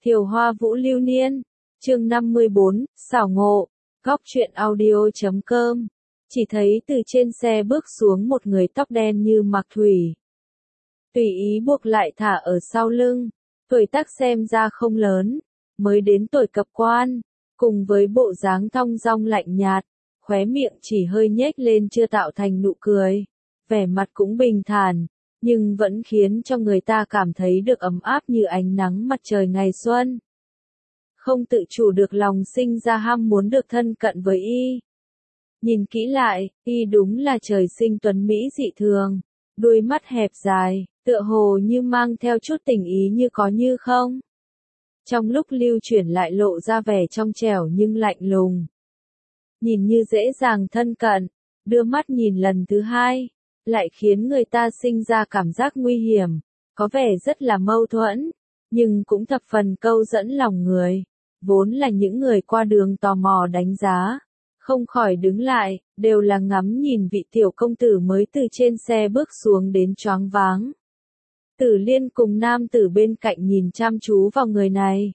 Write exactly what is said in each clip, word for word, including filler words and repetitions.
Thiều Hoa Vũ Lưu Niên, chương năm mươi bốn, xảo ngộ, góc truyện audio chấm com. Chỉ thấy từ trên xe bước xuống một người tóc đen như mặc thủy. Tùy ý buộc lại thả ở sau lưng, tuổi tác xem ra không lớn, mới đến tuổi cập quan, cùng với bộ dáng thong dong lạnh nhạt, khóe miệng chỉ hơi nhếch lên chưa tạo thành nụ cười, vẻ mặt cũng bình thản, nhưng vẫn khiến cho người ta cảm thấy được ấm áp như ánh nắng mặt trời ngày xuân. Không tự chủ được lòng sinh ra ham muốn được thân cận với y. Nhìn kỹ lại, y đúng là trời sinh tuấn mỹ dị thường, đuôi mắt hẹp dài, tựa hồ như mang theo chút tình ý như có như không. Trong lúc lưu chuyển lại lộ ra vẻ trong trẻo nhưng lạnh lùng. Nhìn như dễ dàng thân cận, đưa mắt nhìn lần thứ hai, lại khiến người ta sinh ra cảm giác nguy hiểm, có vẻ rất là mâu thuẫn, nhưng cũng thập phần câu dẫn lòng người. Vốn là những người qua đường tò mò đánh giá, không khỏi đứng lại, đều là ngắm nhìn vị tiểu công tử mới từ trên xe bước xuống đến choáng váng. Tử Liên cùng nam tử bên cạnh nhìn chăm chú vào người này.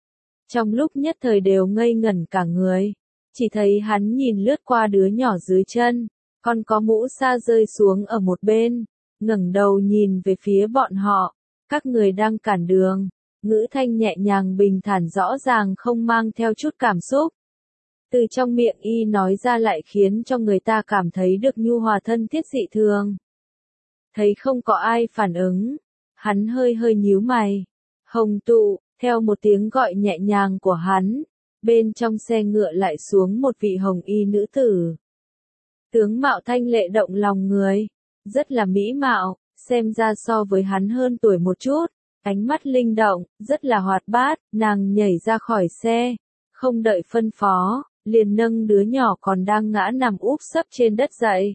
Trong lúc nhất thời đều ngây ngẩn cả người, chỉ thấy hắn nhìn lướt qua đứa nhỏ dưới chân, còn có mũ sa rơi xuống ở một bên, ngẩng đầu nhìn về phía bọn họ, các người đang cản đường. Ngữ thanh nhẹ nhàng bình thản rõ ràng không mang theo chút cảm xúc. Từ trong miệng y nói ra lại khiến cho người ta cảm thấy được nhu hòa thân thiết dị thường. Thấy không có ai phản ứng, hắn hơi hơi nhíu mày. Hồng Tụ, theo một tiếng gọi nhẹ nhàng của hắn, bên trong xe ngựa lại xuống một vị hồng y nữ tử. Tướng mạo thanh lệ động lòng người, rất là mỹ mạo, xem ra so với hắn hơn tuổi một chút. Ánh mắt linh động, rất là hoạt bát, nàng nhảy ra khỏi xe, không đợi phân phó, liền nâng đứa nhỏ còn đang ngã nằm úp sấp trên đất dậy.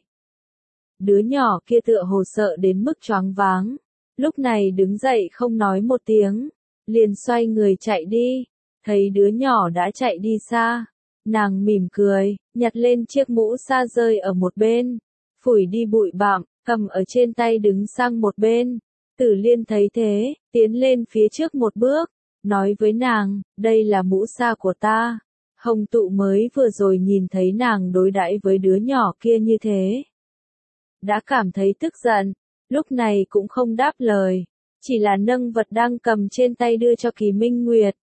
Đứa nhỏ kia tựa hồ sợ đến mức choáng váng, lúc này đứng dậy không nói một tiếng, liền xoay người chạy đi, thấy đứa nhỏ đã chạy đi xa, nàng mỉm cười, nhặt lên chiếc mũ sa rơi ở một bên, phủi đi bụi bặm, cầm ở trên tay đứng sang một bên. Tử Liên thấy thế, tiến lên phía trước một bước, nói với nàng, đây là mũ sa của ta. Hồng Tụ mới vừa rồi nhìn thấy nàng đối đãi với đứa nhỏ kia như thế. Đã cảm thấy tức giận, lúc này cũng không đáp lời, chỉ là nâng vật đang cầm trên tay đưa cho Kỳ Minh Nguyệt.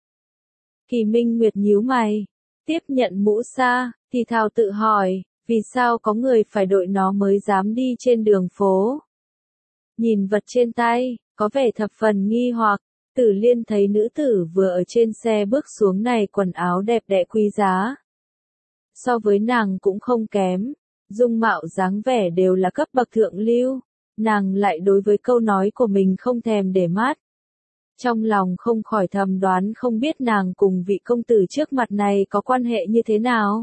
Kỳ Minh Nguyệt nhíu mày, tiếp nhận mũ sa, thì thào tự hỏi, vì sao có người phải đội nó mới dám đi trên đường phố. Nhìn vật trên tay, có vẻ thập phần nghi hoặc, Tử Liên thấy nữ tử vừa ở trên xe bước xuống này quần áo đẹp đẽ quý giá. So với nàng cũng không kém, dung mạo dáng vẻ đều là cấp bậc thượng lưu, nàng lại đối với câu nói của mình không thèm để mắt. Trong lòng không khỏi thầm đoán không biết nàng cùng vị công tử trước mặt này có quan hệ như thế nào.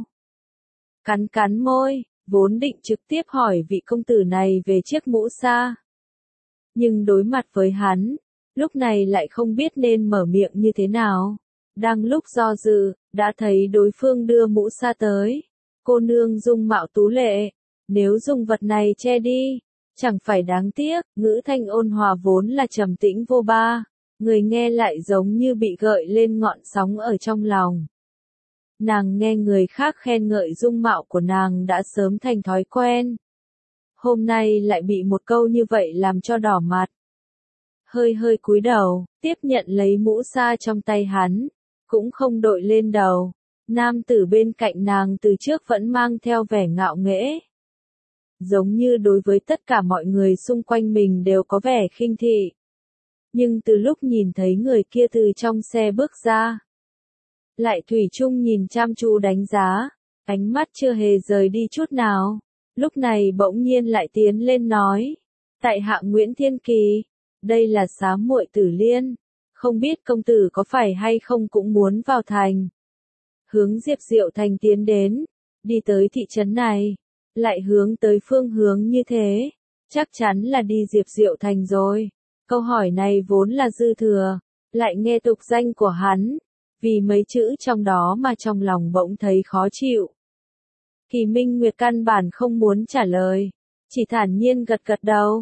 Cắn cắn môi, vốn định trực tiếp hỏi vị công tử này về chiếc mũ sa. Nhưng đối mặt với hắn, lúc này lại không biết nên mở miệng như thế nào. Đang lúc do dự, đã thấy đối phương đưa mũ sa tới. Cô nương dung mạo tú lệ, nếu dùng vật này che đi, chẳng phải đáng tiếc. Ngữ thanh ôn hòa vốn là trầm tĩnh vô ba, người nghe lại giống như bị gợi lên ngọn sóng ở trong lòng. Nàng nghe người khác khen ngợi dung mạo của nàng đã sớm thành thói quen. Hôm nay lại bị một câu như vậy làm cho đỏ mặt. Hơi hơi cúi đầu, tiếp nhận lấy mũ sa trong tay hắn, cũng không đội lên đầu. Nam tử bên cạnh nàng từ trước vẫn mang theo vẻ ngạo nghễ. Giống như đối với tất cả mọi người xung quanh mình đều có vẻ khinh thị. Nhưng từ lúc nhìn thấy người kia từ trong xe bước ra, lại thủy chung nhìn chăm chú đánh giá, ánh mắt chưa hề rời đi chút nào. Lúc này bỗng nhiên lại tiến lên nói, tại hạ Nguyễn Thiên Kỳ, đây là xá muội Tử Liên, không biết công tử có phải hay không cũng muốn vào thành. Hướng Diệp Diệu Thành tiến đến, đi tới thị trấn này, lại hướng tới phương hướng như thế, chắc chắn là đi Diệp Diệu Thành rồi. Câu hỏi này vốn là dư thừa, lại nghe tục danh của hắn, vì mấy chữ trong đó mà trong lòng bỗng thấy khó chịu. Kỳ Minh Nguyệt căn bản không muốn trả lời, chỉ thản nhiên gật gật đầu,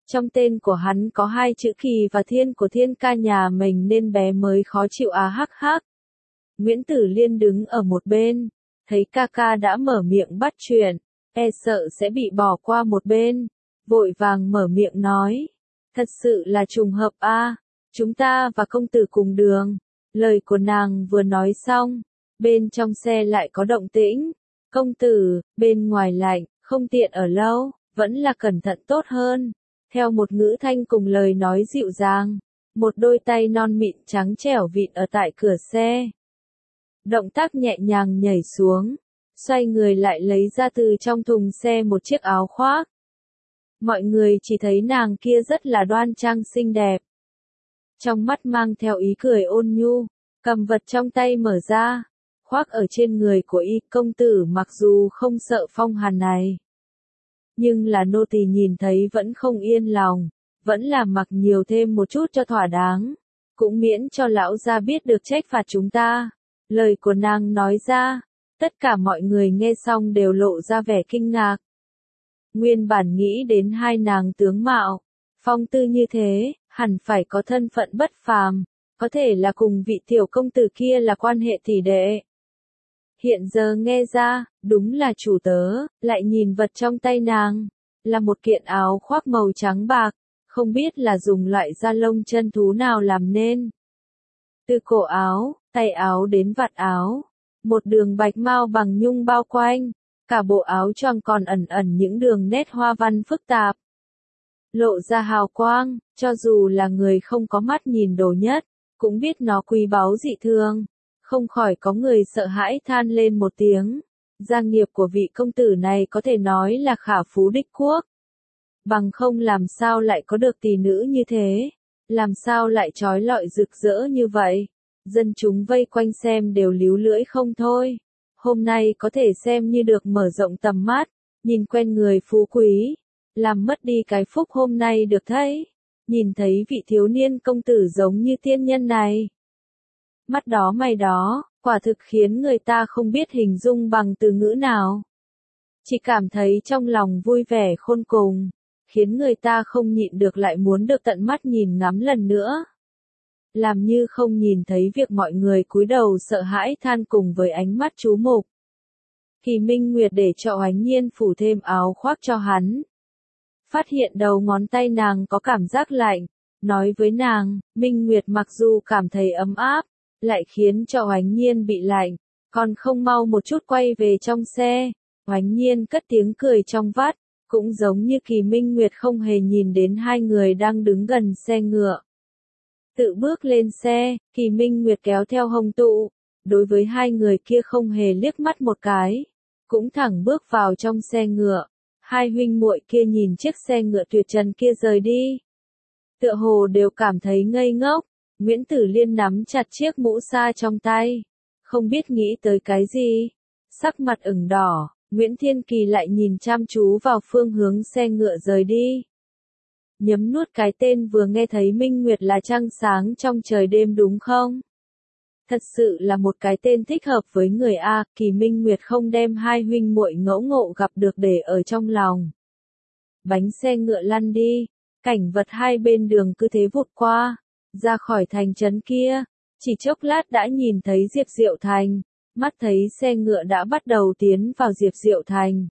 Trong tên của hắn có hai chữ Kỳ và Thiên của Thiên ca nhà mình nên bé mới khó chịu á hắc hắc. Nguyễn Tử Liên đứng ở một bên, thấy ca ca đã mở miệng bắt chuyện, e sợ sẽ bị bỏ qua một bên, vội vàng mở miệng nói. Thật sự là trùng hợp a, chúng ta và công tử cùng đường. Lời của nàng vừa nói xong, bên trong xe lại có động tĩnh. Công tử, bên ngoài lạnh, không tiện ở lâu, vẫn là cẩn thận tốt hơn. Theo một ngữ thanh cùng lời nói dịu dàng, một đôi tay non mịn trắng trẻo vịn ở tại cửa xe. Động tác nhẹ nhàng nhảy xuống, xoay người lại lấy ra từ trong thùng xe một chiếc áo khoác. Mọi người chỉ thấy nàng kia rất là đoan trang xinh đẹp. Trong mắt mang theo ý cười ôn nhu, cầm vật trong tay mở ra, khoác ở trên người của y. Công tử mặc dù không sợ phong hàn này, nhưng là nô tỳ nhìn thấy vẫn không yên lòng, vẫn là mặc nhiều thêm một chút cho thỏa đáng, cũng miễn cho lão gia biết được trách phạt chúng ta. Lời của nàng nói ra, tất cả mọi người nghe xong đều lộ ra vẻ kinh ngạc. Nguyên bản nghĩ đến hai nàng tướng mạo, phong tư như thế, hẳn phải có thân phận bất phàm, có thể là cùng vị tiểu công tử kia là quan hệ tỷ đệ. Hiện giờ nghe ra, đúng là chủ tớ, lại nhìn vật trong tay nàng, là một kiện áo khoác màu trắng bạc, không biết là dùng loại da lông chân thú nào làm nên. Từ cổ áo, tay áo đến vạt áo, một đường bạch mao bằng nhung bao quanh, cả bộ áo choàng còn ẩn ẩn những đường nét hoa văn phức tạp. Lộ ra hào quang, cho dù là người không có mắt nhìn đồ nhất, cũng biết nó quý báu dị thường. Không khỏi có người sợ hãi than lên một tiếng. Gia nghiệp của vị công tử này có thể nói là khả phú đích quốc. Bằng không làm sao lại có được tỷ nữ như thế, làm sao lại trói lọi rực rỡ như vậy. Dân chúng vây quanh xem đều líu lưỡi không thôi. Hôm nay có thể xem như được mở rộng tầm mắt, nhìn quen người phú quý, làm mất đi cái phúc hôm nay được thấy. Nhìn thấy vị thiếu niên công tử giống như tiên nhân này. Mắt đó mày đó, quả thực khiến người ta không biết hình dung bằng từ ngữ nào. Chỉ cảm thấy trong lòng vui vẻ khôn cùng, khiến người ta không nhịn được lại muốn được tận mắt nhìn ngắm lần nữa. Làm như không nhìn thấy việc mọi người cúi đầu sợ hãi than cùng với ánh mắt chú mục. Kỳ Minh Nguyệt để cho Oánh Nhiên phủ thêm áo khoác cho hắn. Phát hiện đầu ngón tay nàng có cảm giác lạnh, nói với nàng, Minh Nguyệt mặc dù cảm thấy ấm áp, lại khiến cho Oánh Nhiên bị lạnh, còn không mau một chút quay về trong xe. Oánh Nhiên cất tiếng cười trong vắt, cũng giống như Kỳ Minh Nguyệt không hề nhìn đến hai người đang đứng gần xe ngựa. Tự bước lên xe, Kỳ Minh Nguyệt kéo theo Hồng Tụ, đối với hai người kia không hề liếc mắt một cái, cũng thẳng bước vào trong xe ngựa. Hai huynh muội kia nhìn chiếc xe ngựa tuyệt trần kia rời đi, tựa hồ đều cảm thấy ngây ngốc. Nguyễn Tử Liên nắm chặt chiếc mũ sa trong tay, không biết nghĩ tới cái gì, sắc mặt ửng đỏ. Nguyễn Thiên Kỳ lại nhìn chăm chú vào phương hướng xe ngựa rời đi. Nhấm nuốt cái tên vừa nghe thấy Minh Nguyệt là trăng sáng trong trời đêm đúng không? Thật sự là một cái tên thích hợp với người A. Kỳ Minh Nguyệt không đem hai huynh muội ngẫu ngộ gặp được để ở trong lòng. Bánh xe ngựa lăn đi, cảnh vật hai bên đường cứ thế vụt qua, ra khỏi thành trấn kia, chỉ chốc lát đã nhìn thấy Diệp Diệu Thành, mắt thấy xe ngựa đã bắt đầu tiến vào Diệp Diệu Thành.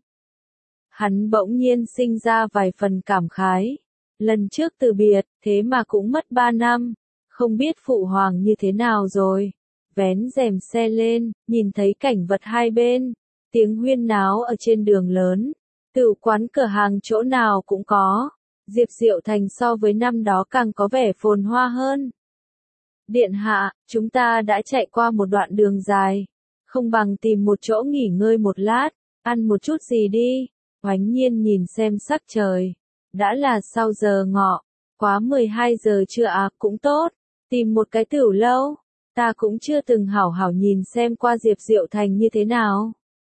Hắn bỗng nhiên sinh ra vài phần cảm khái. Lần trước từ biệt, thế mà cũng mất ba năm, không biết phụ hoàng như thế nào rồi. Vén rèm xe lên, nhìn thấy cảnh vật hai bên, tiếng huyên náo ở trên đường lớn, tửu quán cửa hàng chỗ nào cũng có. Diệp Diệu Thành so với năm đó càng có vẻ phồn hoa hơn. Điện hạ, chúng ta đã chạy qua một đoạn đường dài, không bằng tìm một chỗ nghỉ ngơi một lát, ăn một chút gì đi. Oánh Nhiên nhìn xem sắc trời, đã là sau giờ ngọ, quá mười hai giờ trưa à, cũng tốt, tìm một cái tửu lâu, ta cũng chưa từng hảo hảo nhìn xem qua Diệp Diệu Thành như thế nào.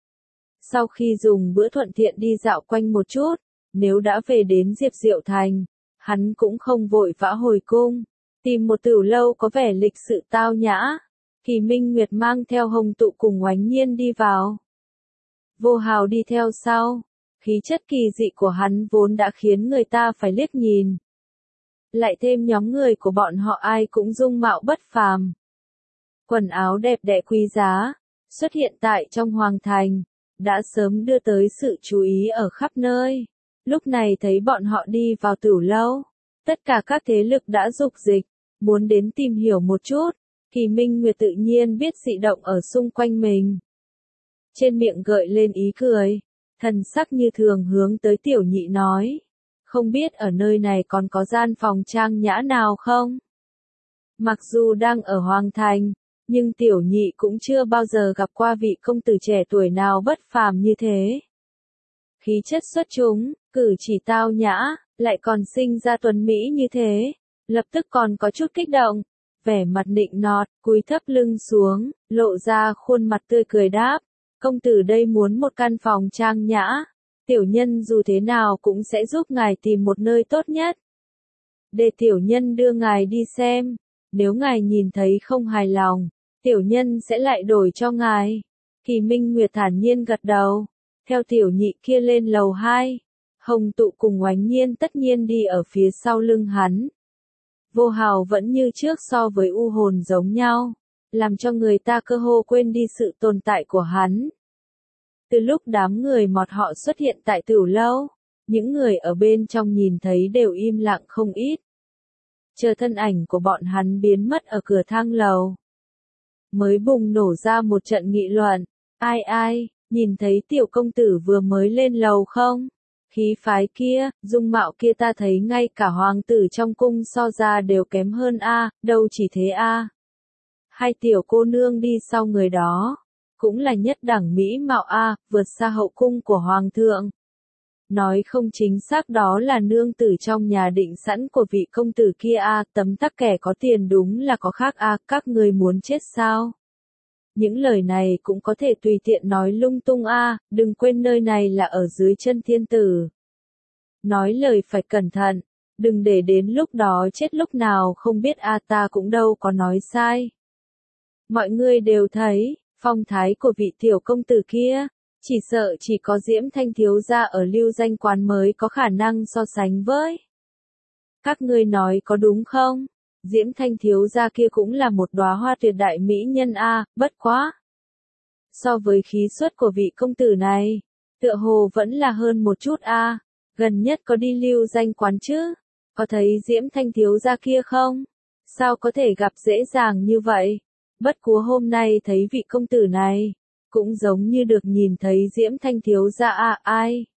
Sau khi dùng bữa thuận tiện đi dạo quanh một chút, nếu đã về đến Diệp Diệu Thành, hắn cũng không vội vã hồi cung, tìm một tửu lâu có vẻ lịch sự tao nhã. Kỳ Minh Nguyệt mang theo Hồng Tụ cùng Oánh Nhiên đi vào. Vô Hào đi theo sau, khí chất kỳ dị của hắn vốn đã khiến người ta phải liếc nhìn, lại thêm nhóm người của bọn họ ai cũng dung mạo bất phàm. Quần áo đẹp đẽ quý giá, xuất hiện tại trong hoàng thành, đã sớm đưa tới sự chú ý ở khắp nơi. Lúc này thấy bọn họ đi vào tửu lâu, tất cả các thế lực đã dục dịch, muốn đến tìm hiểu một chút. Kỳ Minh Nguyệt tự nhiên biết dị động ở xung quanh mình. Trên miệng gợi lên ý cười, thần sắc như thường hướng tới tiểu nhị nói. Không biết ở nơi này còn có gian phòng trang nhã nào không? Mặc dù đang ở Hoàng Thành, nhưng tiểu nhị cũng chưa bao giờ gặp qua vị công tử trẻ tuổi nào bất phàm như thế. Khí chất xuất chúng, cử chỉ tao nhã, lại còn sinh ra tuấn mỹ như thế, lập tức còn có chút kích động, vẻ mặt nịnh nọt, cúi thấp lưng xuống, lộ ra khuôn mặt tươi cười đáp, công tử đây muốn một căn phòng trang nhã, tiểu nhân dù thế nào cũng sẽ giúp ngài tìm một nơi tốt nhất. Để tiểu nhân đưa ngài đi xem, nếu ngài nhìn thấy không hài lòng, tiểu nhân sẽ lại đổi cho ngài. Kỳ Minh Nguyệt thản nhiên gật đầu, theo tiểu nhị kia lên lầu hai. Hồng Tụ cùng Oánh Nhiên tất nhiên đi ở phía sau lưng hắn. Vô Hào vẫn như trước so với u hồn giống nhau, làm cho người ta cơ hồ quên đi sự tồn tại của hắn. Từ lúc đám người mọt họ xuất hiện tại tửu lâu, những người ở bên trong nhìn thấy đều im lặng không ít. Chờ thân ảnh của bọn hắn biến mất ở cửa thang lầu, mới bùng nổ ra một trận nghị luận. Ai ai, nhìn thấy tiểu công tử vừa mới lên lầu không? Khí phái kia, dung mạo kia ta thấy ngay cả hoàng tử trong cung so ra đều kém hơn a, đâu chỉ thế a. Hai tiểu cô nương đi sau người đó, cũng là nhất đẳng mỹ mạo a, vượt xa hậu cung của hoàng thượng. Nói không chính xác đó là nương tử trong nhà định sẵn của vị công tử kia a, tấm tắc kẻ có tiền đúng là có khác a, các người muốn chết sao? Những lời này cũng có thể tùy tiện nói lung tung a, đừng quên nơi này là ở dưới chân thiên tử. Nói lời phải cẩn thận, đừng để đến lúc đó chết lúc nào không biết a, ta cũng đâu có nói sai. Mọi người đều thấy, phong thái của vị tiểu công tử kia, chỉ sợ chỉ có Diễm Thanh thiếu gia ở Lưu Danh Quán mới có khả năng so sánh với. Các ngươi nói có đúng không? Diễm Thanh thiếu gia kia cũng là một đóa hoa tuyệt đại mỹ nhân a, bất quá. So với khí xuất của vị công tử này, tựa hồ vẫn là hơn một chút a, gần nhất có đi Lưu Danh Quán chứ? Có thấy Diễm Thanh thiếu gia kia không? Sao có thể gặp dễ dàng như vậy? Bất quá hôm nay thấy vị công tử này, cũng giống như được nhìn thấy Diễm Thanh thiếu gia a, ai?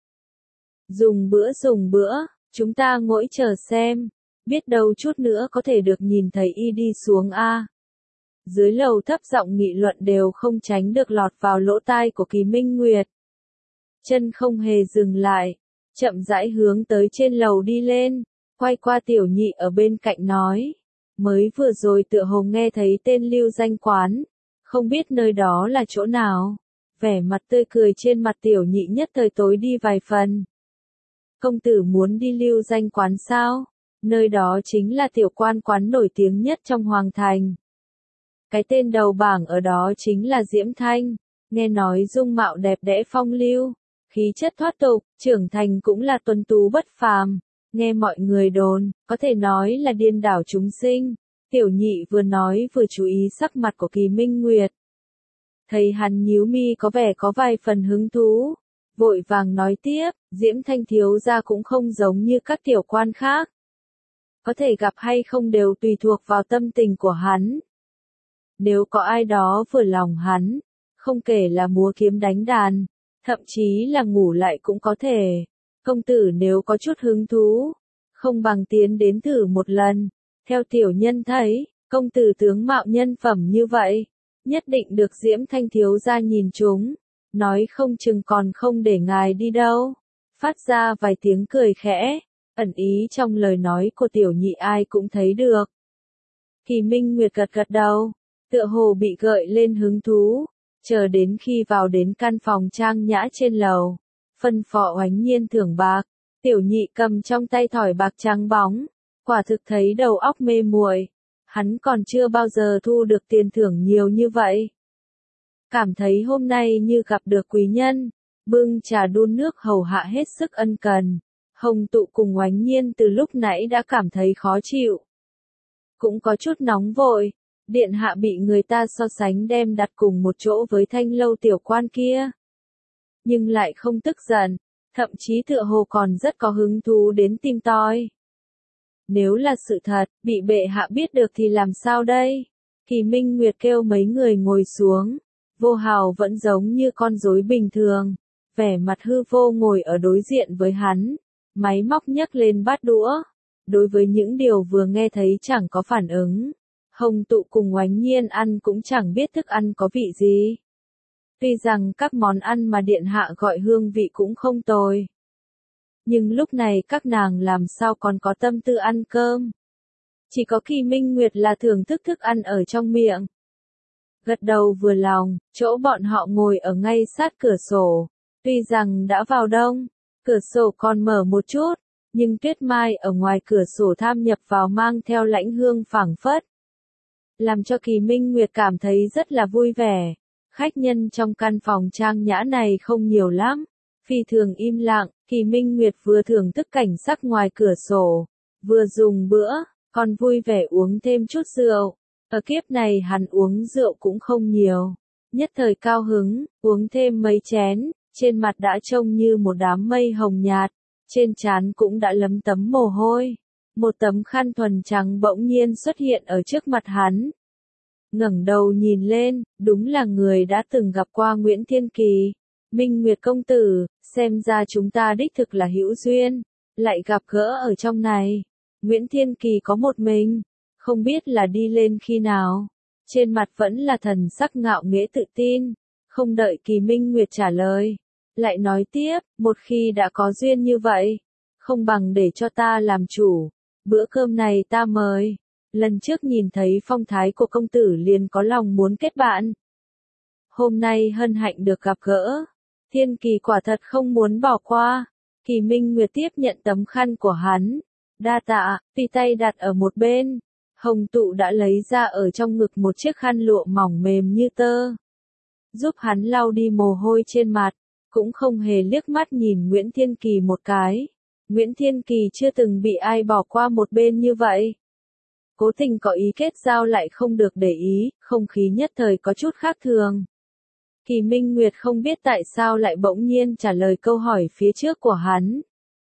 Dùng bữa dùng bữa, chúng ta ngồi chờ xem. Biết đâu chút nữa có thể được nhìn thấy y đi xuống a. Dưới lầu thấp giọng nghị luận đều không tránh được lọt vào lỗ tai của Kỳ Minh Nguyệt. Chân không hề dừng lại, chậm rãi hướng tới trên lầu đi lên, quay qua tiểu nhị ở bên cạnh nói. Mới vừa rồi tựa hồ nghe thấy tên Lưu Danh Quán, không biết nơi đó là chỗ nào. Vẻ mặt tươi cười trên mặt tiểu nhị nhất thời tối đi vài phần. Công tử muốn đi Lưu Danh Quán sao? Nơi đó chính là tiểu quan quán nổi tiếng nhất trong hoàng thành. Cái tên đầu bảng ở đó chính là Diễm Thanh, nghe nói dung mạo đẹp đẽ phong lưu, khí chất thoát tục, trưởng thành cũng là tuấn tú bất phàm, nghe mọi người đồn, có thể nói là điên đảo chúng sinh. Tiểu nhị vừa nói vừa chú ý sắc mặt của Kỳ Minh Nguyệt. Thấy hắn nhíu mi có vẻ có vài phần hứng thú, vội vàng nói tiếp, Diễm Thanh thiếu gia cũng không giống như các tiểu quan khác. Có thể gặp hay không đều tùy thuộc vào tâm tình của hắn. Nếu có ai đó vừa lòng hắn, không kể là múa kiếm đánh đàn, thậm chí là ngủ lại cũng có thể. Công tử nếu có chút hứng thú, không bằng tiến đến thử một lần. Theo tiểu nhân thấy, công tử tướng mạo nhân phẩm như vậy, nhất định được Diễm Thanh thiếu gia nhìn trúng, nói không chừng còn không để ngài đi đâu. Phát ra vài tiếng cười khẽ, ẩn ý trong lời nói của tiểu nhị ai cũng thấy được. Kỳ Minh Nguyệt gật gật đầu, tựa hồ bị gợi lên hứng thú, chờ đến khi vào đến căn phòng trang nhã trên lầu, phân phó Oánh Nhiên thưởng bạc, tiểu nhị cầm trong tay thỏi bạc trắng bóng, quả thực thấy đầu óc mê muội, hắn còn chưa bao giờ thu được tiền thưởng nhiều như vậy. Cảm thấy hôm nay như gặp được quý nhân, bưng trà đun nước hầu hạ hết sức ân cần, Hồng Tụ cùng Oánh Nhiên từ lúc nãy đã cảm thấy khó chịu. Cũng có chút nóng vội, điện hạ bị người ta so sánh đem đặt cùng một chỗ với Thanh Lâu tiểu quan kia. Nhưng lại không tức giận, thậm chí tựa hồ còn rất có hứng thú đến tim toi. Nếu là sự thật, bị bệ hạ biết được thì làm sao đây? Kỳ Minh Nguyệt kêu mấy người ngồi xuống, Vô Hào vẫn giống như con rối bình thường, vẻ mặt hư vô ngồi ở đối diện với hắn, máy móc nhấc lên bát đũa. Đối với những điều vừa nghe thấy chẳng có phản ứng. Hồng Tụ cùng Oánh Nhiên ăn cũng chẳng biết thức ăn có vị gì. Tuy rằng các món ăn mà điện hạ gọi hương vị cũng không tồi. Nhưng lúc này các nàng làm sao còn có tâm tư ăn cơm. Chỉ có Kỳ Minh Nguyệt là thưởng thức thức ăn ở trong miệng. Gật đầu vừa lòng, chỗ bọn họ ngồi ở ngay sát cửa sổ. Tuy rằng đã vào đông, cửa sổ còn mở một chút, nhưng tuyết mai ở ngoài cửa sổ tham nhập vào mang theo lãnh hương phảng phất. Làm cho Kỳ Minh Nguyệt cảm thấy rất là vui vẻ. Khách nhân trong căn phòng trang nhã này không nhiều lắm. Phi thường im lặng, Kỳ Minh Nguyệt vừa thưởng thức cảnh sắc ngoài cửa sổ, vừa dùng bữa, còn vui vẻ uống thêm chút rượu. Ở kiếp này hắn uống rượu cũng không nhiều. Nhất thời cao hứng, uống thêm mấy chén, trên mặt đã trông như một đám mây hồng nhạt, trên trán cũng đã lấm tấm mồ hôi. Một tấm khăn thuần trắng bỗng nhiên xuất hiện ở trước mặt hắn. Ngẩng đầu nhìn lên, đúng là người đã từng gặp qua Nguyễn Thiên Kỳ. Minh Nguyệt công tử, xem ra chúng ta đích thực là hữu duyên, lại gặp gỡ ở trong này. Nguyễn Thiên Kỳ có một mình, không biết là đi lên khi nào. Trên mặt vẫn là thần sắc ngạo nghễ tự tin, không đợi Kỳ Minh Nguyệt trả lời. Lại nói tiếp, một khi đã có duyên như vậy, không bằng để cho ta làm chủ. Bữa cơm này ta mời. Lần trước nhìn thấy phong thái của công tử liền có lòng muốn kết bạn. Hôm nay hân hạnh được gặp gỡ. Thiên Kỳ quả thật không muốn bỏ qua. Kỳ Minh Nguyệt tiếp nhận tấm khăn của hắn. Đa tạ, tùy tay đặt ở một bên. Hồng Tụ đã lấy ra ở trong ngực một chiếc khăn lụa mỏng mềm như tơ. Giúp hắn lau đi mồ hôi trên mặt. Cũng không hề liếc mắt nhìn Nguyễn Thiên Kỳ một cái. Nguyễn Thiên Kỳ chưa từng bị ai bỏ qua một bên như vậy. Cố tình có ý kết giao lại không được để ý, không khí nhất thời có chút khác thường. Kỳ Minh Nguyệt không biết tại sao lại bỗng nhiên trả lời câu hỏi phía trước của hắn.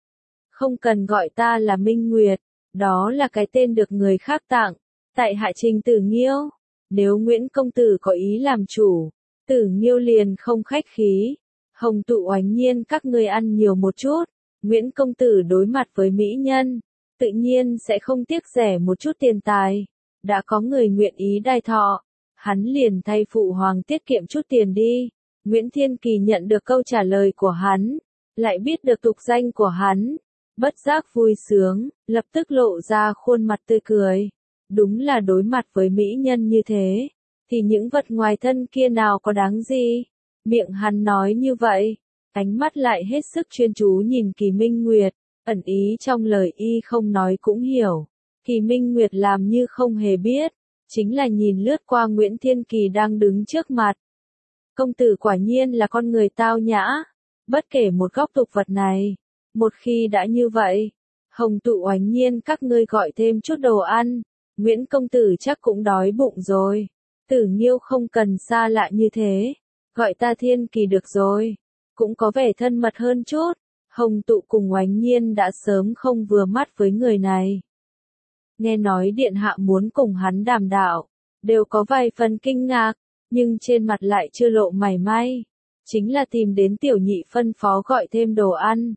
Không cần gọi ta là Minh Nguyệt, đó là cái tên được người khác tặng, tại hạ Trình Tử Nghiêu. Nếu Nguyễn công tử có ý làm chủ, Tử Nghiêu liền không khách khí. Hồng Tụ Oánh Nhiên các ngươi ăn nhiều một chút, Nguyễn công tử đối mặt với mỹ nhân, tự nhiên sẽ không tiếc rẻ một chút tiền tài. Đã có người nguyện ý đai thọ, hắn liền thay phụ hoàng tiết kiệm chút tiền đi. Nguyễn Thiên Kỳ nhận được câu trả lời của hắn, lại biết được tục danh của hắn, bất giác vui sướng, lập tức lộ ra khuôn mặt tươi cười. Đúng là đối mặt với mỹ nhân như thế, thì những vật ngoài thân kia nào có đáng gì. Miệng hắn nói như vậy, ánh mắt lại hết sức chuyên chú nhìn Kỳ Minh Nguyệt, ẩn ý trong lời y không nói cũng hiểu. Kỳ Minh Nguyệt làm như không hề biết, chính là nhìn lướt qua Nguyễn Thiên Kỳ đang đứng trước mặt. Công tử quả nhiên là con người tao nhã, bất kể một góc tục vật này. Một khi đã như vậy, Hồng Tụ Oánh Nhiên các ngươi gọi thêm chút đồ ăn, Nguyễn công tử chắc cũng đói bụng rồi. Tử Nghiêu không cần xa lạ như thế, gọi ta Thiên Kỳ được rồi, cũng có vẻ thân mật hơn chút. Hồng Tụ cùng Oánh Nhiên đã sớm không vừa mắt với người này. Nghe nói điện hạ muốn cùng hắn đàm đạo, đều có vài phần kinh ngạc, nhưng trên mặt lại chưa lộ mảy may. Chính là tìm đến tiểu nhị phân phó gọi thêm đồ ăn.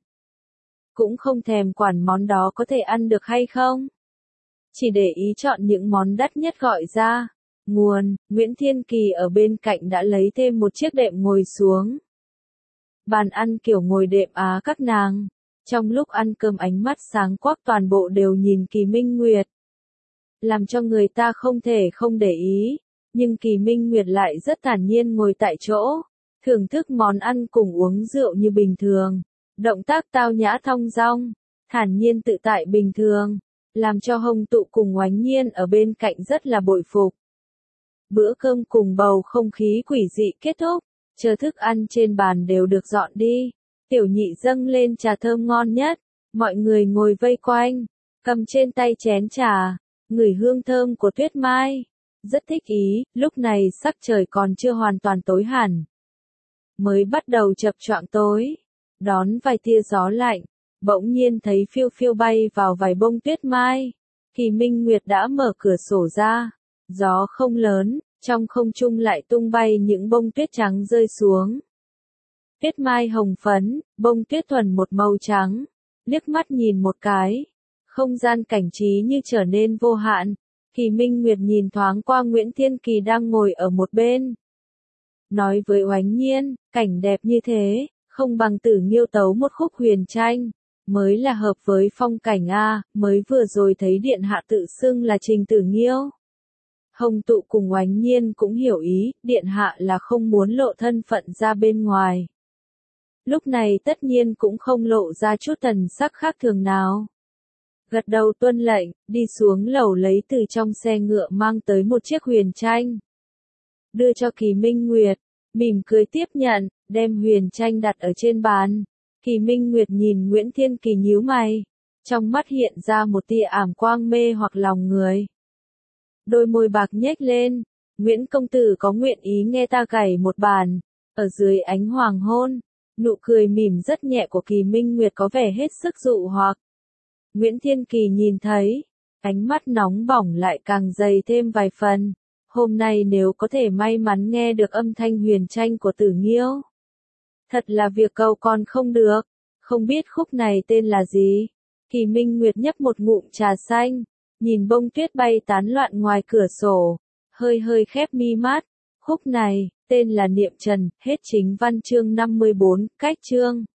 Cũng không thèm quản món đó có thể ăn được hay không. Chỉ để ý chọn những món đắt nhất gọi ra. Nguồn, Nguyễn Thiên Kỳ ở bên cạnh đã lấy thêm một chiếc đệm ngồi xuống. Bàn ăn kiểu ngồi đệm Á các nàng. Trong lúc ăn cơm ánh mắt sáng quắc toàn bộ đều nhìn Kỳ Minh Nguyệt. Làm cho người ta không thể không để ý. Nhưng Kỳ Minh Nguyệt lại rất thản nhiên ngồi tại chỗ. Thưởng thức món ăn cùng uống rượu như bình thường. Động tác tao nhã thong dong. Thản nhiên tự tại bình thường. Làm cho Hồng Tụ cùng Oánh Nhiên ở bên cạnh rất là bội phục. Bữa cơm cùng bầu không khí quỷ dị kết thúc. Chờ thức ăn trên bàn đều được dọn đi. Tiểu nhị dâng lên trà thơm ngon nhất. Mọi người ngồi vây quanh, cầm trên tay chén trà, ngửi hương thơm của tuyết mai. Rất thích ý, lúc này sắc trời còn chưa hoàn toàn tối hẳn. Mới bắt đầu chập choạng tối, đón vài tia gió lạnh, bỗng nhiên thấy phiêu phiêu bay vào vài bông tuyết mai. Kỳ Minh Nguyệt đã mở cửa sổ ra, gió không lớn, trong không trung lại tung bay những bông tuyết trắng rơi xuống. Tuyết mai hồng phấn, bông tuyết thuần một màu trắng, liếc mắt nhìn một cái, không gian cảnh trí như trở nên vô hạn. Kỳ Minh Nguyệt nhìn thoáng qua Nguyễn Thiên Kỳ đang ngồi ở một bên. Nói với Oánh Nhiên, cảnh đẹp như thế, không bằng Tử Nghiêu tấu một khúc huyền tranh, mới là hợp với phong cảnh a, mới vừa rồi thấy điện hạ tự xưng là Trình Tử Nghiêu. Hồng Tụ cùng Oánh Nhiên cũng hiểu ý, điện hạ là không muốn lộ thân phận ra bên ngoài. Lúc này tất nhiên cũng không lộ ra chút thần sắc khác thường nào. Gật đầu tuân lệnh, đi xuống lầu lấy từ trong xe ngựa mang tới một chiếc huyền tranh. Đưa cho Kỳ Minh Nguyệt, mỉm cười tiếp nhận, đem huyền tranh đặt ở trên bàn. Kỳ Minh Nguyệt nhìn Nguyễn Thiên Kỳ nhíu mày, trong mắt hiện ra một tia ảm quang mê hoặc lòng người. Đôi môi bạc nhếch lên, Nguyễn công tử có nguyện ý nghe ta gảy một bàn, ở dưới ánh hoàng hôn, nụ cười mỉm rất nhẹ của Kỳ Minh Nguyệt có vẻ hết sức dụ hoặc. Nguyễn Thiên Kỳ nhìn thấy, ánh mắt nóng bỏng lại càng dày thêm vài phần. Hôm nay nếu có thể may mắn nghe được âm thanh huyền tranh của Tử Nghiêu, thật là việc cầu còn không được. Không biết khúc này tên là gì? Kỳ Minh Nguyệt nhấp một ngụm trà xanh, nhìn bông tuyết bay tán loạn ngoài cửa sổ, hơi hơi khép mi mắt. Khúc này, tên là Niệm Trần, hết chính văn chương năm mươi bốn, cách chương.